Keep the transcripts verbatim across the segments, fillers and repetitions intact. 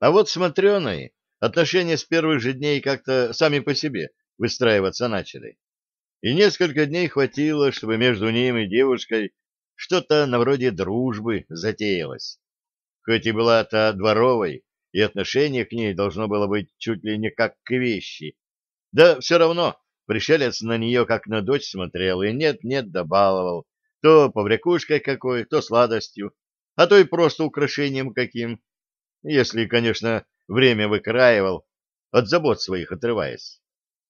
А вот с Матрёной отношения с первых же дней как-то сами по себе выстраиваться начали. И несколько дней хватило, чтобы между ним и девушкой что-то на вроде дружбы затеялось. Хоть и была та дворовой, и отношение к ней должно было быть чуть ли не как к вещи. Да все равно пришелец на нее как на дочь смотрел и нет-нет да баловал. То побрякушкой какой, то сладостью, а то и просто украшением каким, если, конечно, время выкраивал, от забот своих отрываясь.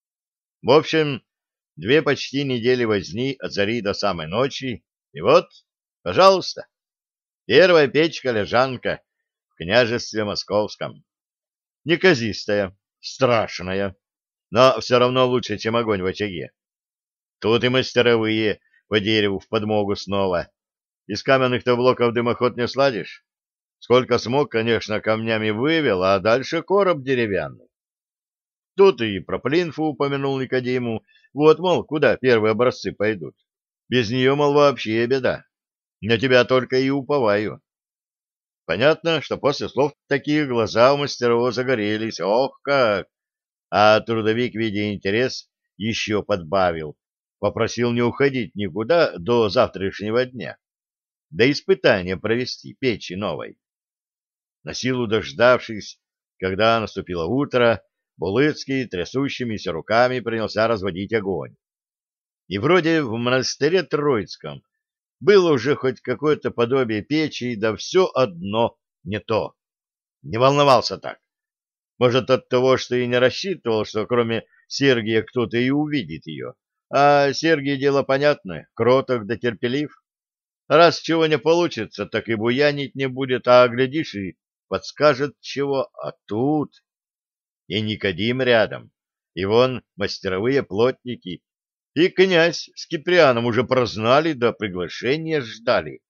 В общем, две почти недели возни от зари до самой ночи, и вот, пожалуйста, первая печка-лежанка в княжестве московском. Неказистая, страшная, но все равно лучше, чем огонь в очаге. Тут и мастеровые по дереву в подмогу снова. Из каменных-то блоков дымоход не сладишь. Сколько смог, конечно, камнями вывел, а дальше короб деревянный. Тут и про плинфу упомянул Никодиму. Вот, мол, куда первые образцы пойдут. Без нее, мол, вообще беда. На тебя только и уповаю. Понятно, что после слов таких глаза у мастеров загорелись. Ох как! А трудовик, видя интерес, еще подбавил. Попросил не уходить никуда до завтрашнего дня. Да испытания провести печи новой. На силу дождавшись, когда наступило утро, Булыцкий трясущимися руками принялся разводить огонь. И вроде в монастыре Троицком было уже хоть какое-то подобие печи, да все одно не то. Не волновался так. Может, от того, что и не рассчитывал, что кроме Сергия кто-то и увидит ее. А Сергий дело понятное, кроток да терпелив. Раз чего не получится, так и буянить не будет, а глядишь и подскажет чего. А тут и Никодим рядом, и вон мастеровые плотники, и князь с Киприаном уже прознали, да приглашения ждали.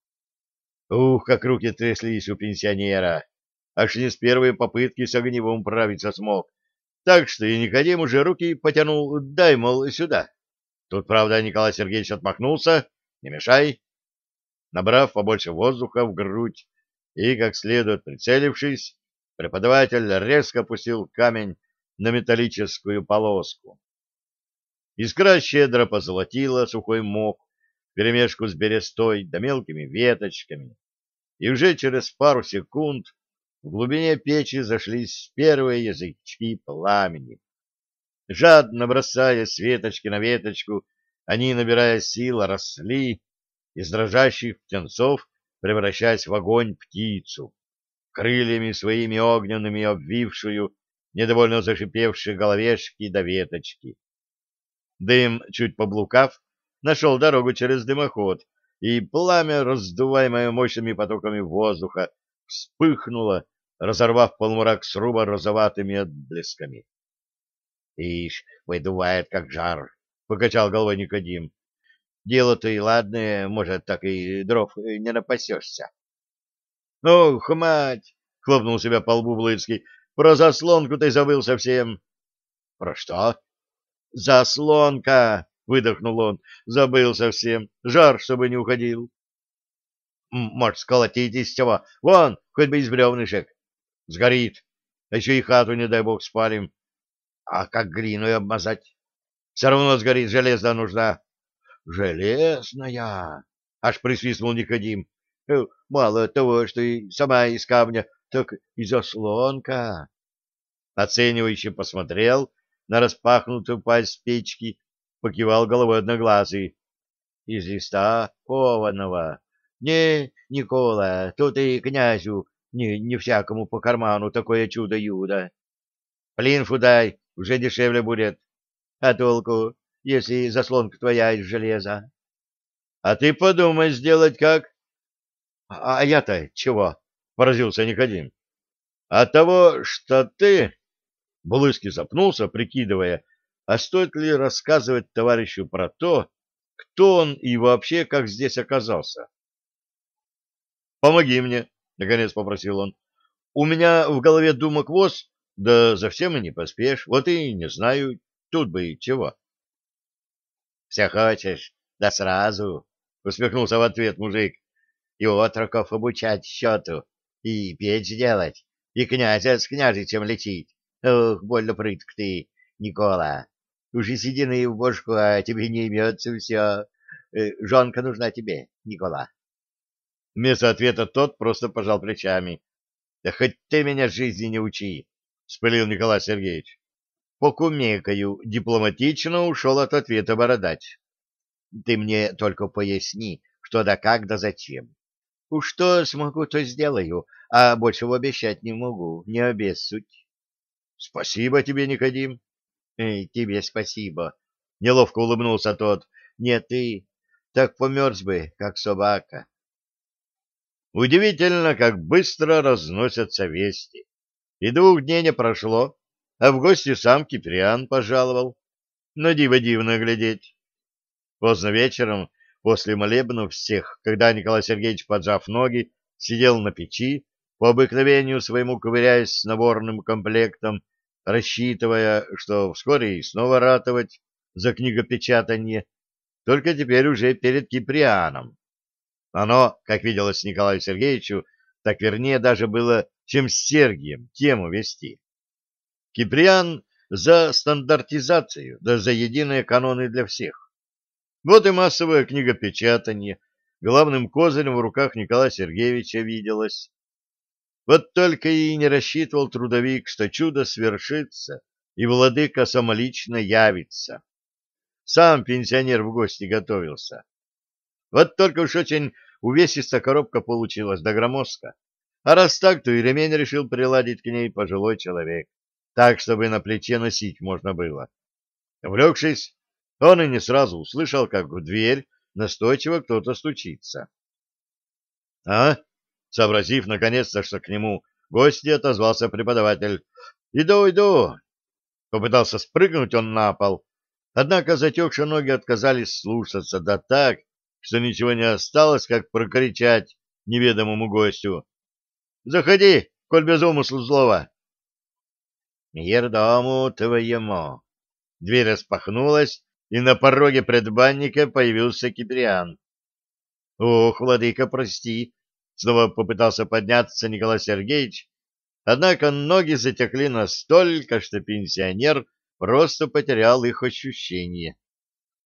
Ух, как руки тряслись у пенсионера! Аж не с первой попытки с огневым правиться смог. Так что и Никодим уже руки потянул, дай, мол, сюда. Тут, правда, Николай Сергеевич отмахнулся, не мешай. Набрав побольше воздуха в грудь и, как следует прицелившись, преподаватель резко опустил камень на металлическую полоску. Искра щедро позолотила сухой мох вперемешку с берестой да мелкими веточками, и уже через пару секунд в глубине печи зашлись первые язычки пламени. Жадно бросая с веточки на веточку, они, набирая сил, росли, из дрожащих птенцов превращаясь в огонь птицу, крыльями своими огненными обвившую недовольно зашипевшие головешки до веточки. Дым, чуть поблукав, нашел дорогу через дымоход, и пламя, раздуваемое мощными потоками воздуха, вспыхнуло, разорвав полумрак сруба розоватыми отблесками. — Ишь, выдувает, как жар! — покачал головой Никодим. — Дело-то и ладное, может, так и дров не напасешься. — Ох, мать! — хлопнул себя по лбу Блыцкий. — Про заслонку ты забыл совсем. — Про что? — Заслонка! — выдохнул он. — Забыл совсем. Жар, чтобы не уходил. — Может, сколотить из чего? Вон, хоть бы из бревнышек. Сгорит. А еще и хату, не дай бог, спалим. А как глиной обмазать? Все равно сгорит, железо нужна. — Железная! — аж присвистнул Никодим. Э, — Мало того, что и сама из камня, так и заслонка. Оценивающе посмотрел на распахнутую пасть печки, покивал головой одноглазый. — Из листа кованого. Не, Никола, тут и князю, не, не всякому по карману такое чудо-юдо. Плинфу дай, уже дешевле будет. А толку, если заслонка твоя из железа? А ты подумай сделать как? А, а я-то чего? Поразился Никодим. От того, что ты... Булыцкий запнулся, прикидывая, а стоит ли рассказывать товарищу про то, кто он и вообще как здесь оказался. «Помоги мне», — наконец попросил он. «У меня в голове думок воз, да за всем и не поспеешь. Вот и не знаю, тут бы и чего». «Все хочешь, да сразу», — усмехнулся в ответ мужик. «И отроков обучать счету, и печь делать, и князя с княжичем лечить. Ох, больно прытк ты, Никола. Уже седины в бошку, а тебе не имется все. Э, жонка нужна тебе, Никола. Вместо ответа тот просто пожал плечами. — Да хоть ты меня жизни не учи, — вспылил Николай Сергеевич. Покумекаю, дипломатично ушел от ответа бородач. — Ты мне только поясни, что да как да зачем. Уж что смогу, то сделаю, а большего обещать не могу, не обессудь. — Спасибо тебе, Никодим. — Эй, тебе спасибо. Неловко улыбнулся тот. — Нет, ты так померз бы, как собака. Удивительно, как быстро разносятся вести. И двух дней не прошло, а в гости сам Киприан пожаловал. На диво дивно глядеть. Поздно вечером, после молебнов всех, когда Николай Сергеевич, поджав ноги, сидел на печи, по обыкновению своему ковыряясь с наборным комплектом, рассчитывая, что вскоре и снова ратовать за книгопечатание, только теперь уже перед Киприаном. Оно, как виделось Николаю Сергеевичу, так вернее даже было, чем с Сергием тему вести. Киприан за стандартизацию, да за единые каноны для всех. Вот и массовое книгопечатание главным козырем в руках Николая Сергеевича виделось. Вот только и не рассчитывал трудовик, что чудо свершится, и владыка самолично явится. Сам пенсионер в гости готовился. Вот только уж очень увесистая коробка получилась до громоздка. А раз так, то и ремень решил приладить к ней пожилой человек, так, чтобы на плече носить можно было. Увлекшись, он и не сразу услышал, как в дверь настойчиво кто-то стучится. — А? — сообразив наконец-то, что к нему гости, отозвался преподаватель. — Иду, иду! Попытался спрыгнуть он на пол, однако затекшие ноги отказались слушаться, да так, что ничего не осталось, как прокричать неведомому гостю: — Заходи, коль без умысла злого. — Мир дому твоему! Дверь распахнулась, и на пороге предбанника появился Киприан. — Ох, владыка, прости! — снова попытался подняться Николай Сергеевич, однако ноги затекли настолько, что пенсионер просто потерял их ощущение.